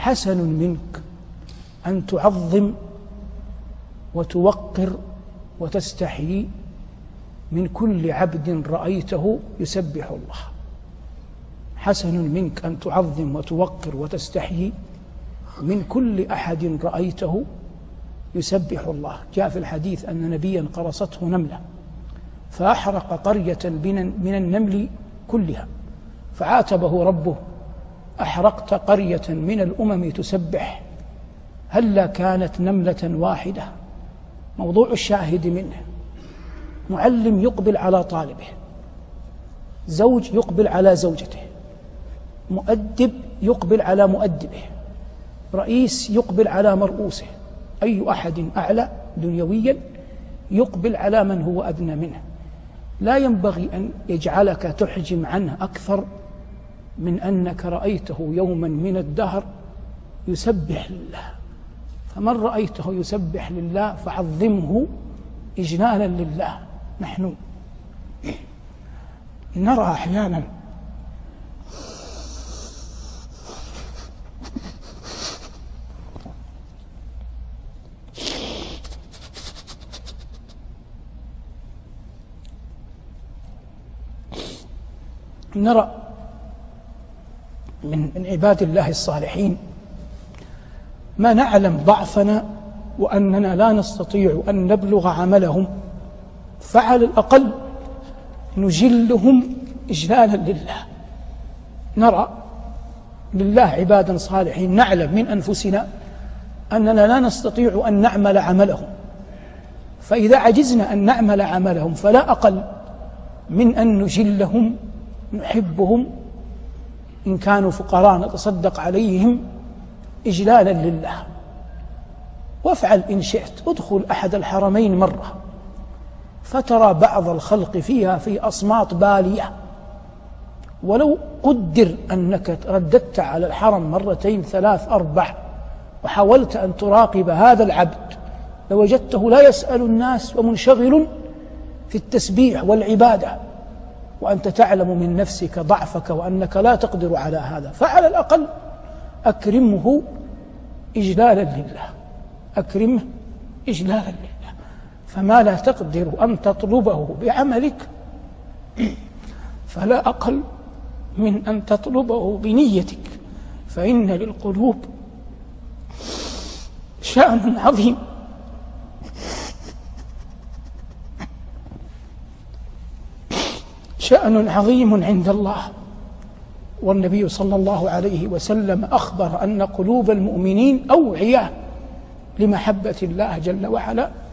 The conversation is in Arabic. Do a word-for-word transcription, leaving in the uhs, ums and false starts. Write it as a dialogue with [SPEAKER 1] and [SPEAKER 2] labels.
[SPEAKER 1] حسن منك أن تعظم وتوقر وتستحيي من كل عبد رأيته يسبح الله. حسن منك أن تعظم وتوقر وتستحيي من كل أحد رأيته يسبح الله. جاء في الحديث أن نبيا قرصته نملة فأحرق قرية من النمل كلها، فعاتبه ربه: أحرقت قرية من الأمم تسبح، هلا كانت نملة واحدة. موضوع الشاهد منه: معلم يقبل على طالبه، زوج يقبل على زوجته، مؤدب يقبل على مؤدبه، رئيس يقبل على مرؤوسه، أي أحد أعلى دنيويا يقبل على من هو أدنى منه. لا ينبغي أن يجعلك تحجم عنه أكثر من أنك رأيته يوما من الدهر يسبح لله. فمن رأيته يسبح لله فعظمه إجلالا لله. نحن نرى أحيانا نرى من من عباد الله الصالحين ما نعلم ضعفنا وأننا لا نستطيع أن نبلغ عملهم، فعلى الأقل نجلهم إجلالا لله. نرى لله عبادا صالحين نعلم من أنفسنا أننا لا نستطيع أن نعمل عملهم، فإذا عجزنا أن نعمل عملهم فلا أقل من أن نجلهم، نحبهم، إن كانوا فقراء نتصدق عليهم إجلالا لله. وافعل إن شئت، ادخل أحد الحرمين مرة فترى بعض الخلق فيها في أصمات بالية، ولو قدر أنك رددت على الحرم مرتين ثلاث أربع وحاولت أن تراقب هذا العبد لوجدته لا يسأل الناس ومنشغل في التسبيح والعبادة، وأنت تعلم من نفسك ضعفك وأنك لا تقدر على هذا. فعلى الأقل أكرمه إجلالا لله، أكرمه إجلالا لله. فما لا تقدر أن تطلبه بعملك فلا أقل من أن تطلبه بنيتك، فإن للقلوب شأن عظيم. شأن عظيم عند الله. والنبي صلى الله عليه وسلم أخبر أن قلوب المؤمنين أوعية لمحبة الله جل وعلا